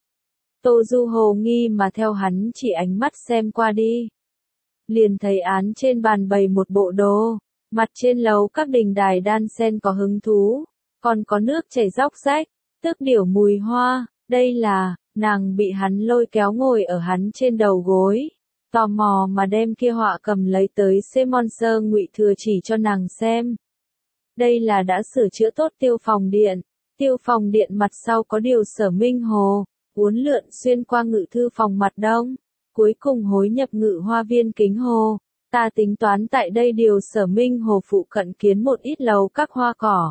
Tô Du hồ nghi mà theo hắn chỉ ánh mắt xem qua đi. Liền thấy án trên bàn bày một bộ đồ, mặt trên lầu các đình đài đan sen có hứng thú, còn có nước chảy róc rách, tước điểu mùi hoa, đây là, nàng bị hắn lôi kéo ngồi ở hắn trên đầu gối, tò mò mà đem kia họa cầm lấy tới Semonser Ngụy Thừa chỉ cho nàng xem. Đây là đã sửa chữa tốt tiêu phòng điện mặt sau có điều Sở Minh Hồ, uốn lượn xuyên qua ngự thư phòng mặt đông, cuối cùng hối nhập ngự hoa viên Kính Hồ. Ta tính toán tại đây điều Sở Minh Hồ phụ cận kiến một ít lầu các hoa cỏ.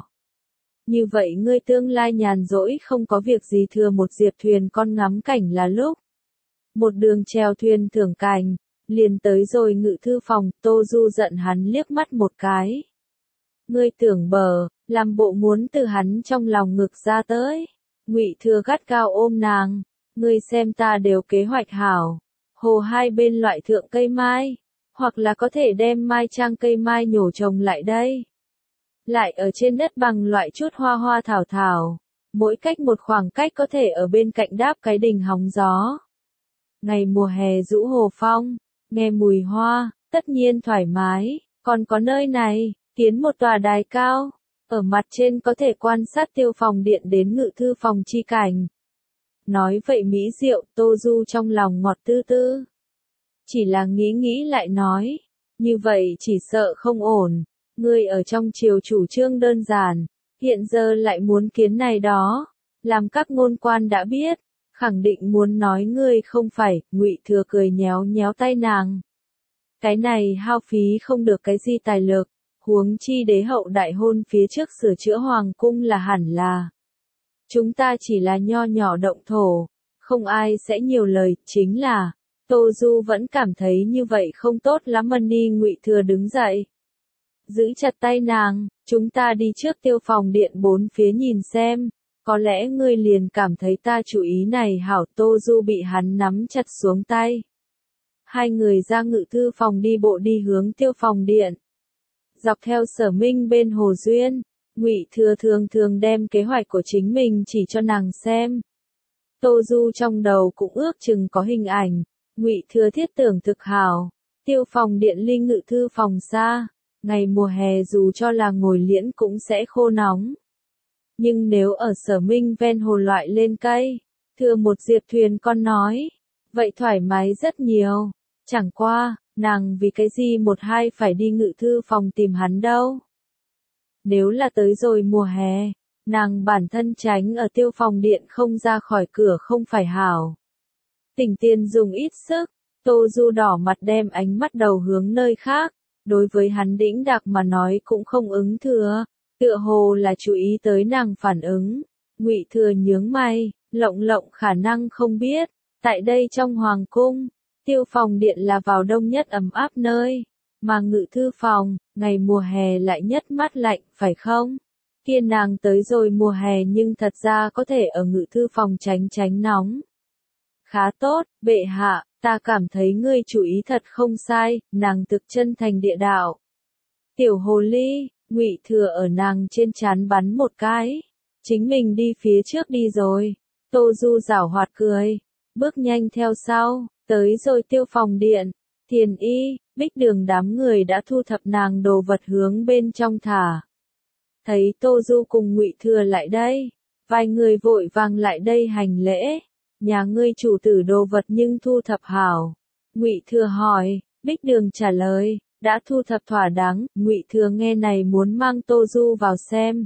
Như vậy ngươi tương lai nhàn rỗi không có việc gì thừa một diệp thuyền con ngắm cảnh là lúc. Một đường chèo thuyền thưởng cảnh, liền tới rồi ngự thư phòng, Tô Du giận hắn liếc mắt một cái. Ngươi tưởng bờ, làm bộ muốn từ hắn trong lòng ngực ra tới. Ngụy Thừa gắt gao ôm nàng, ngươi xem ta đều kế hoạch hảo. Hồ hai bên loại thượng cây mai, hoặc là có thể đem mai trang cây mai nhổ trồng lại đây. Lại ở trên đất bằng loại chút hoa hoa thảo thảo, mỗi cách một khoảng cách có thể ở bên cạnh đáp cái đình hóng gió. Ngày mùa hè rũ hồ phong, nghe mùi hoa, tất nhiên thoải mái, còn có nơi này, kiến một tòa đài cao, ở mặt trên có thể quan sát tiêu phòng điện đến ngự thư phòng chi cảnh. Nói vậy mỹ diệu, Tô Du trong lòng ngọt tư tư. Chỉ là nghĩ lại nói, như vậy chỉ sợ không ổn, ngươi ở trong triều chủ trương đơn giản, hiện giờ lại muốn kiến này đó, làm các ngôn quan đã biết, khẳng định muốn nói ngươi không phải, Ngụy Thừa cười nhéo nhéo tay nàng. Cái này hao phí không được cái gì tài lực, huống chi đế hậu đại hôn phía trước sửa chữa hoàng cung là hẳn là. Chúng ta chỉ là nho nhỏ động thổ, không ai sẽ nhiều lời, chính là, Tô Du vẫn cảm thấy như vậy không tốt lắm. Ni Ngụy Thừa đứng dậy, giữ chặt tay nàng, chúng ta đi trước tiêu phòng điện bốn phía nhìn xem, có lẽ ngươi liền cảm thấy ta chủ ý này hảo. Tô Du bị hắn nắm chặt xuống tay. Hai người ra ngự thư phòng đi bộ đi hướng tiêu phòng điện. Dọc theo Sở Minh bên Hồ Duyên, Ngụy Thừa thường đem kế hoạch của chính mình chỉ cho nàng xem. Tô Du trong đầu cũng ước chừng có hình ảnh, Ngụy Thừa thiết tưởng thực hảo, tiêu phòng điện ly ngự thư phòng xa, ngày mùa hè dù cho là ngồi liễn cũng sẽ khô nóng. Nhưng nếu ở Sở Minh ven hồ loại lên cây, thừa một diệp thuyền con nói, vậy thoải mái rất nhiều, chẳng qua, nàng vì cái gì một hai phải đi ngự thư phòng tìm hắn đâu. Nếu là tới rồi mùa hè, nàng bản thân tránh ở tiêu phòng điện không ra khỏi cửa không phải hảo. Tỉnh tiền dùng ít sức, Tô Du đỏ mặt đem ánh mắt đầu hướng nơi khác, đối với hắn đĩnh đạc mà nói cũng không ứng thừa, tựa hồ là chú ý tới nàng phản ứng. Ngụy Thừa nhướng mày, Lộng Lộng khả năng không biết, tại đây trong hoàng cung, Tiêu Phòng Điện là vào đông nhất ấm áp nơi, mà Ngự Thư Phòng, ngày mùa hè lại nhất mát lạnh, phải không? Kia nàng tới rồi mùa hè nhưng thật ra có thể ở Ngự Thư Phòng tránh nóng. Khá tốt, bệ hạ, ta cảm thấy ngươi chú ý thật không sai, nàng thực chân thành địa đạo. Tiểu hồ ly, Ngụy Thừa ở nàng trên trán bắn một cái. Chính mình đi phía trước đi rồi. Tô Du giảo hoạt cười, bước nhanh theo sau, tới rồi Tiêu Phòng Điện. Thiền Y, Bích Đường đám người đã thu thập nàng đồ vật hướng bên trong thả. Thấy Tô Du cùng Ngụy Thừa lại đây, vài người vội vàng lại đây hành lễ. Nhà ngươi chủ tử đồ vật nhưng thu thập hảo. Ngụy Thừa hỏi, Bích Đường trả lời, đã thu thập thỏa đáng. Ngụy Thừa nghe này muốn mang Tô Du vào xem.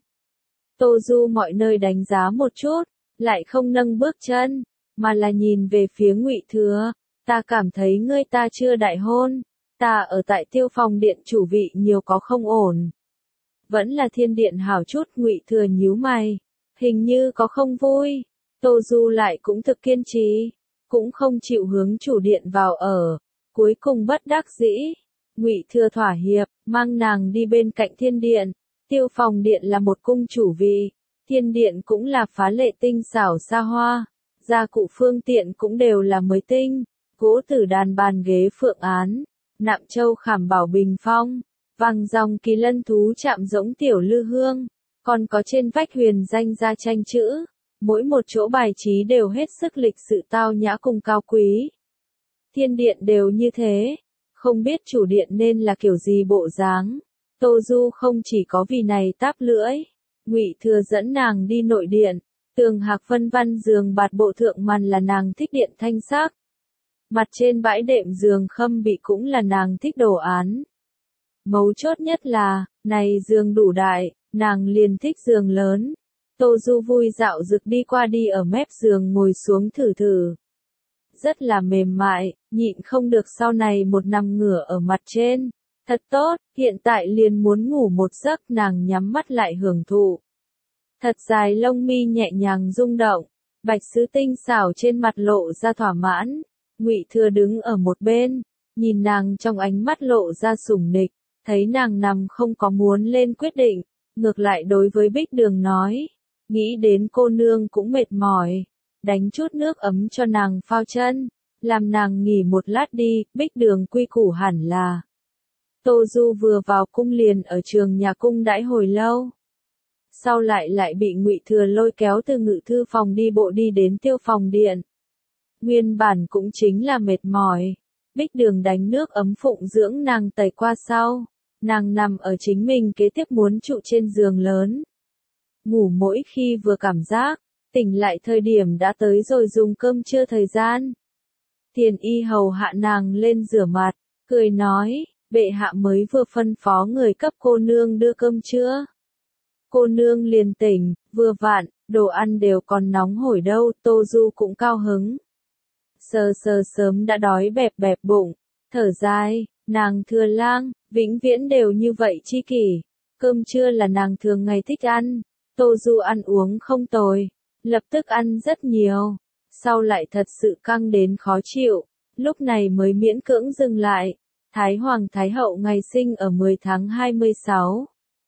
Tô Du mọi nơi đánh giá một chút, lại không nâng bước chân, mà là nhìn về phía Ngụy Thừa. Ta cảm thấy ngươi ta chưa đại hôn, ta ở tại Tiêu Phòng Điện chủ vị nhiều có không ổn. Vẫn là Thiên Điện hảo chút. Ngụy Thừa nhíu mày, hình như có không vui. Tô Du lại cũng thực kiên trì, cũng không chịu hướng chủ điện vào ở, cuối cùng bất đắc dĩ. Ngụy Thừa thỏa hiệp, mang nàng đi bên cạnh Thiên Điện. Tiêu Phòng Điện là một cung chủ vị, Thiên Điện cũng là phá lệ tinh xảo xa hoa, gia cụ phương tiện cũng đều là mới tinh, gỗ tử đàn bàn ghế phượng án, nạm châu khảm bảo bình phong, vàng dòng kỳ lân thú chạm giống tiểu lư hương, còn có trên vách huyền danh gia tranh chữ, mỗi một chỗ bài trí đều hết sức lịch sự tao nhã cùng cao quý. Thiên Điện đều như thế, không biết chủ điện nên là kiểu gì bộ dáng. Tô Du không chỉ có vì này táp lưỡi, Ngụy Thừa dẫn nàng đi nội điện, tường hạc phân văn giường bạt bộ thượng màn là nàng thích điện thanh sắc. Mặt trên bãi đệm giường khâm bị cũng là nàng thích đồ án. Mấu chốt nhất là, này giường đủ đại, nàng liền thích giường lớn. Tô Du vui dạo dực đi qua đi ở mép giường ngồi xuống thử thử. Rất là mềm mại, nhịn không được sau này một nằm ngửa ở mặt trên. Thật tốt, hiện tại liền muốn ngủ một giấc. Nàng nhắm mắt lại hưởng thụ. Thật dài lông mi nhẹ nhàng rung động, bạch sứ tinh xảo trên mặt lộ ra thỏa mãn. Ngụy Thừa đứng ở một bên, nhìn nàng trong ánh mắt lộ ra sủng nịch, thấy nàng nằm không có muốn lên quyết định, ngược lại đối với Bích Đường nói, nghĩ đến cô nương cũng mệt mỏi, đánh chút nước ấm cho nàng phao chân, làm nàng nghỉ một lát đi. Bích Đường quy củ hẳn là. Tô Du vừa vào cung liền ở trường nhà cung đãi hồi lâu. Sau lại bị Ngụy Thừa lôi kéo từ Ngự Thư Phòng đi bộ đi đến Tiêu Phòng Điện. Nguyên bản cũng chính là mệt mỏi. Bích Đường đánh nước ấm phụng dưỡng nàng tẩy qua sau. Nàng nằm ở chính mình kế tiếp muốn trụ trên giường lớn. Ngủ mỗi khi vừa cảm giác, tỉnh lại thời điểm đã tới rồi dùng cơm trưa thời gian. Thiền Y hầu hạ nàng lên rửa mặt, cười nói, bệ hạ mới vừa phân phó người cấp cô nương đưa cơm trưa. Cô nương liền tỉnh, vừa vặn, đồ ăn đều còn nóng hổi đâu. Tô Du cũng cao hứng. Sờ sớm đã đói bẹp bẹp bụng, thở dài, nàng Thừa Lang, vĩnh viễn đều như vậy chi kỷ. Cơm trưa là nàng thường ngày thích ăn. Tô Du ăn uống không tồi, lập tức ăn rất nhiều, sau lại thật sự căng đến khó chịu, lúc này mới miễn cưỡng dừng lại. Thái Hoàng Thái Hậu ngày sinh ở 10 tháng 26.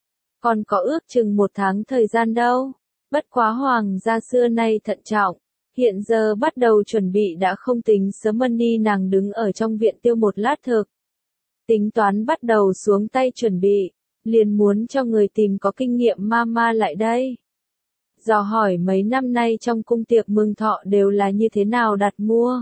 Còn có ước chừng 1 tháng thời gian đâu. Bất quá Hoàng gia xưa nay thận trọng, hiện giờ bắt đầu chuẩn bị đã không tính sớm. Money nàng đứng ở trong viện tiêu một lát thực. Tính toán bắt đầu xuống tay chuẩn bị, liền muốn cho người tìm có kinh nghiệm mama lại đây. Dò hỏi mấy năm nay trong cung tiệc mừng thọ đều là như thế nào đặt mua.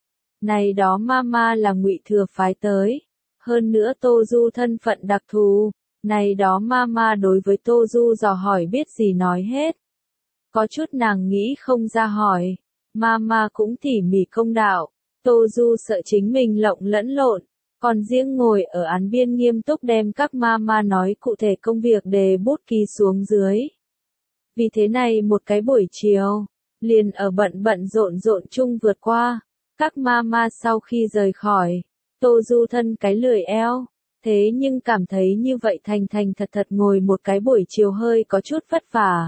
Này đó mama là Ngụy Thừa phái tới. Hơn nữa Tô Du thân phận đặc thù, này đó mama đối với Tô Du dò hỏi biết gì nói hết. Có chút nàng nghĩ không ra hỏi, mama cũng tỉ mỉ công đạo, Tô Du sợ chính mình lộng lẫn lộn, còn riêng ngồi ở án biên nghiêm túc đem các mama nói cụ thể công việc đề bút ký xuống dưới. Vì thế này một cái buổi chiều, liền ở bận rộn chung vượt qua, các mama sau khi rời khỏi. Tô Du thân cái lười eo, Thế nhưng cảm thấy như vậy thành thành thật thật ngồi một cái buổi chiều hơi có chút vất vả.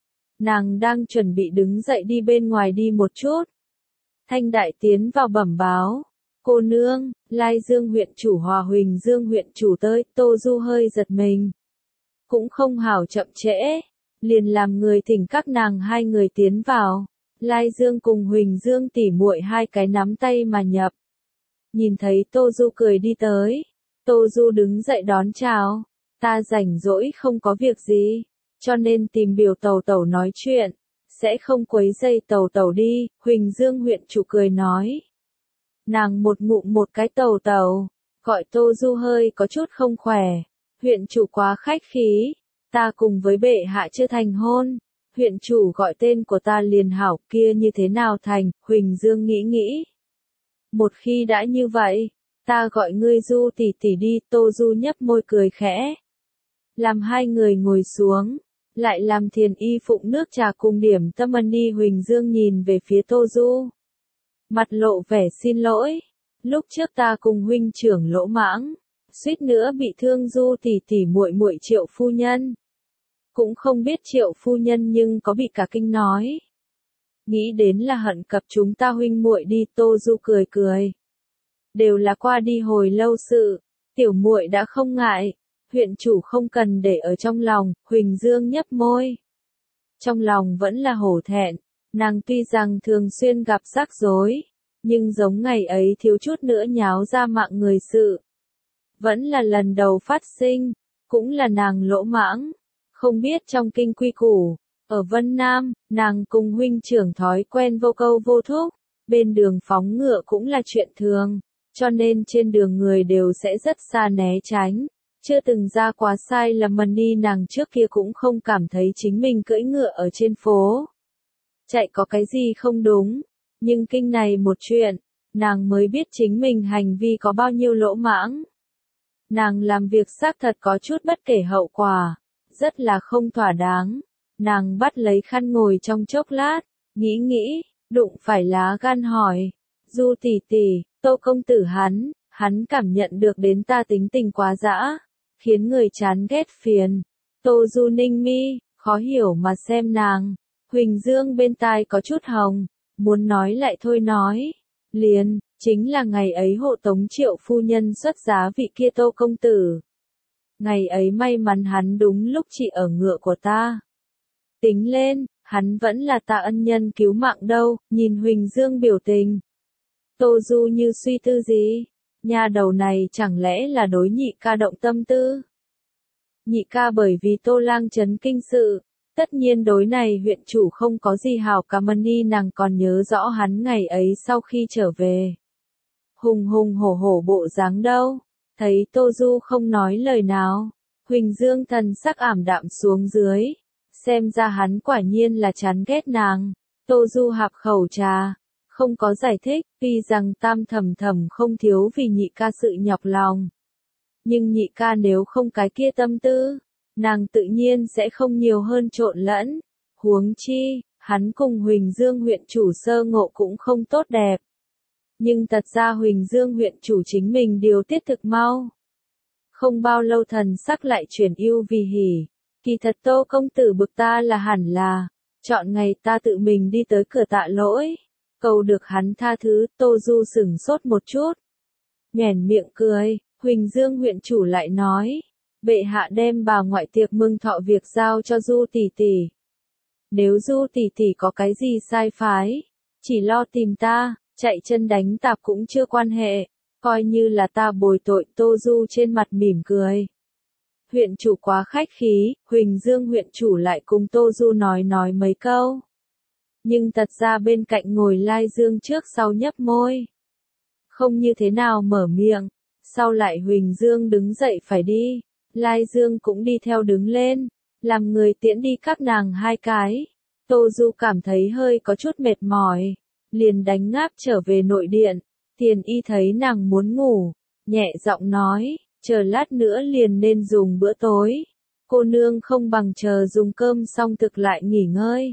Nàng đang chuẩn bị đứng dậy đi bên ngoài đi một chút. Thanh Đại tiến vào bẩm báo. Cô nương, Lai Dương huyện chủ Hòa Huỳnh Dương huyện chủ tới, Tô Du hơi giật mình. Cũng không hảo chậm trễ, liền làm người thỉnh các nàng hai người tiến vào. Lai Dương cùng Huỳnh Dương tỉ muội hai cái nắm tay mà nhập. Nhìn thấy Tô Du cười đi tới. Tô Du đứng dậy đón chào. Ta rảnh rỗi không có việc gì, cho nên tìm biểu tẩu tẩu nói chuyện. Sẽ không quấy rầy tẩu tẩu đi, Huỳnh Dương huyện chủ cười nói. Nàng một ngụm một cái tẩu tẩu, gọi Tô Du hơi có chút không khỏe. Huyện chủ quá khách khí, ta cùng với bệ hạ chưa thành hôn. Huyện chủ gọi tên của ta liền hảo, kia như thế nào thành, Huỳnh Dương nghĩ nghĩ. Một khi đã như vậy, ta gọi ngươi Du tỷ tỷ đi, Tô Du nhấp môi cười khẽ. Làm hai người ngồi xuống, lại làm Thiền Y phụng nước trà cùng điểm tâm ân đi. Huỳnh Dương nhìn về phía Tô Du. Mặt lộ vẻ xin lỗi, lúc trước ta cùng huynh trưởng lỗ mãng, suýt nữa bị thương Du tỷ tỷ muội muội Triệu phu nhân. Cũng không biết Triệu phu nhân nhưng có bị cả kinh nói. Nghĩ đến là hận cập chúng ta huynh muội đi, Tô Du cười cười. Đều là qua đi hồi lâu sự, tiểu muội đã không ngại, huyện chủ không cần để ở trong lòng. Huỳnh Dương nhấp môi. Trong lòng vẫn là hổ thẹn, nàng tuy rằng thường xuyên gặp rắc rối, nhưng giống ngày ấy thiếu chút nữa nháo ra mạng người sự. Vẫn là lần đầu phát sinh, cũng là nàng lỗ mãng, không biết trong kinh quy củ. Ở Vân Nam, nàng cùng huynh trưởng thói quen vô câu vô thúc, bên đường phóng ngựa cũng là chuyện thường, cho nên trên đường người đều sẽ rất xa né tránh. Chưa từng ra quá sai lầm đi, nàng trước kia cũng không cảm thấy chính mình cưỡi ngựa ở trên phố chạy có cái gì không đúng, nhưng kinh này một chuyện, nàng mới biết chính mình hành vi có bao nhiêu lỗ mãng. Nàng làm việc xác thật có chút bất kể hậu quả, rất là không thỏa đáng. Nàng bắt lấy khăn ngồi trong chốc lát, nghĩ, đụng phải lá gan hỏi. Du tỷ tỷ, Tô công tử hắn cảm nhận được đến ta tính tình quá dã, khiến người chán ghét phiền. Tô Du ninh mi, khó hiểu mà xem nàng. Huỳnh Dương bên tai có chút hồng, muốn nói lại thôi nói. Liền, chính là ngày ấy hộ tống Triệu phu nhân xuất giá vị kia Tô công tử. Ngày ấy may mắn hắn đúng lúc chỉ ở ngựa của ta. Tính lên, hắn vẫn là ta ân nhân cứu mạng đâu. Nhìn Huỳnh Dương biểu tình, Tô Du như suy tư gì. Nhà đầu này chẳng lẽ là đối nhị ca động tâm tư? Nhị ca bởi vì Tô lang chấn kinh sự, tất nhiên đối này huyện chủ không có gì hảo cảm đi. Nàng còn nhớ rõ hắn ngày ấy sau khi trở về, hùng hùng hổ hổ bộ dáng đâu. Thấy Tô Du không nói lời nào, Huỳnh Dương thần sắc ảm đạm xuống dưới. Xem ra hắn quả nhiên là chán ghét nàng. Tô Du hạp khẩu trà, không có giải thích, tuy rằng tam thầm thầm không thiếu vì nhị ca sự nhọc lòng. Nhưng nhị ca nếu không cái kia tâm tư, nàng tự nhiên sẽ không nhiều hơn trộn lẫn. Huống chi, hắn cùng Huỳnh Dương huyện chủ sơ ngộ cũng không tốt đẹp. Nhưng thật ra Huỳnh Dương huyện chủ chính mình điều tiết thực mau. Không bao lâu thần sắc lại chuyển ưu vì hỉ. Kỳ thật Tô công tử bực ta là hẳn là, chọn ngày ta tự mình đi tới cửa tạ lỗi, cầu được hắn tha thứ. Tô Du sửng sốt một chút, nhoẻn miệng cười. Huỳnh Dương huyện chủ lại nói, bệ hạ đem bà ngoại tiệc mừng thọ việc giao cho Du tỷ tỷ. Nếu Du tỷ tỷ có cái gì sai phái, chỉ lo tìm ta, chạy chân đánh tạp cũng chưa quan hệ, coi như là ta bồi tội. Tô Du trên mặt mỉm cười. Huyện chủ quá khách khí, Huỳnh Dương huyện chủ lại cùng Tô Du nói mấy câu. Nhưng thật ra bên cạnh ngồi Lai Dương trước sau nhấp môi, không như thế nào mở miệng. Sau lại Huỳnh Dương đứng dậy phải đi, Lai Dương cũng đi theo đứng lên, làm người tiễn đi các nàng hai cái. Tô Du cảm thấy hơi có chút mệt mỏi, liền đánh ngáp trở về nội điện. Thiền Y thấy nàng muốn ngủ, nhẹ giọng nói, chờ lát nữa liền nên dùng bữa tối. Cô nương không bằng chờ dùng cơm xong thực lại nghỉ ngơi.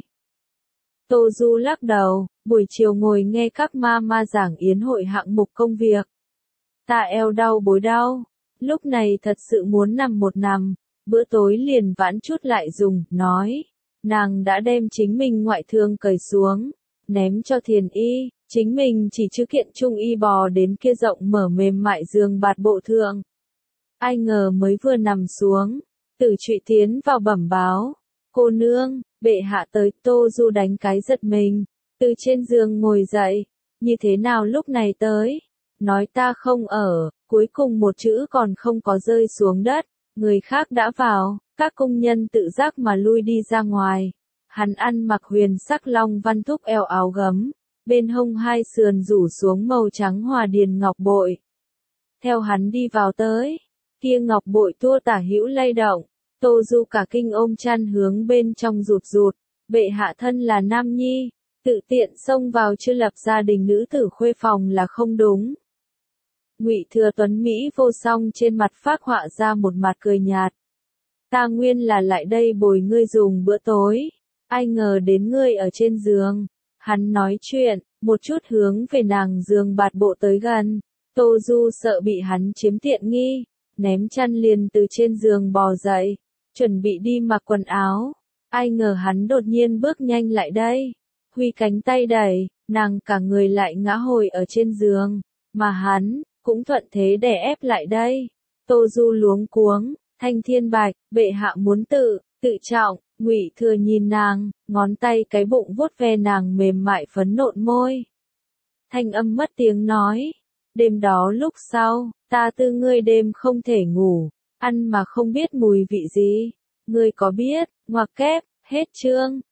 Tô Du lắc đầu, buổi chiều ngồi nghe các ma giảng yến hội hạng mục công việc. Ta eo đau bối đau, lúc này thật sự muốn nằm một nằm, bữa tối liền vãn chút lại dùng, nói. Nàng đã đem chính mình ngoại thương cởi xuống, ném cho Thiền Y, chính mình chỉ chữ kiện trung y bò đến kia rộng mở mềm mại giường bạt bộ thượng. Ai ngờ mới vừa nằm xuống, Tử Trụy tiến vào bẩm báo, cô nương, bệ hạ tới. Tô Du đánh cái giật mình, từ trên giường ngồi dậy, như thế nào lúc này tới, nói ta không ở, cuối cùng một chữ còn không có rơi xuống đất, người khác đã vào, các công nhân tự giác mà lui đi ra ngoài. Hắn ăn mặc huyền sắc long văn thúc eo áo gấm, bên hông hai sườn rủ xuống màu trắng hòa điền ngọc bội. Theo hắn đi vào tới, kia ngọc bội tua tả hữu lay động, Tô Du cả kinh ôm chăn hướng bên trong rụt rụt, bệ hạ thân là nam nhi, tự tiện xông vào chưa lập gia đình nữ tử khuê phòng là không đúng. Ngụy Thừa Tuấn Mỹ vô song trên mặt phác họa ra một mặt cười nhạt. Ta nguyên là lại đây bồi ngươi dùng bữa tối, ai ngờ đến ngươi ở trên giường. Hắn nói chuyện, một chút hướng về nàng giường bạt bộ tới gần. Tô Du sợ bị hắn chiếm tiện nghi, ném chăn liền từ trên giường bò dậy, chuẩn bị đi mặc quần áo. Ai ngờ hắn đột nhiên bước nhanh lại đây, huy cánh tay đẩy, nàng cả người lại ngã hồi ở trên giường, mà hắn cũng thuận thế đè ép lại đây. Tô Du luống cuống, Thanh Thiên Bạch, bệ hạ muốn tự trọng. Ngụy Thừa nhìn nàng, ngón tay cái bụng vuốt ve nàng mềm mại phấn nộn môi. Thanh âm mất tiếng nói, đêm đó lúc sau, ta tư ngươi đêm không thể ngủ, ăn mà không biết mùi vị gì, ngươi có biết, ngoặc kép, hết chương.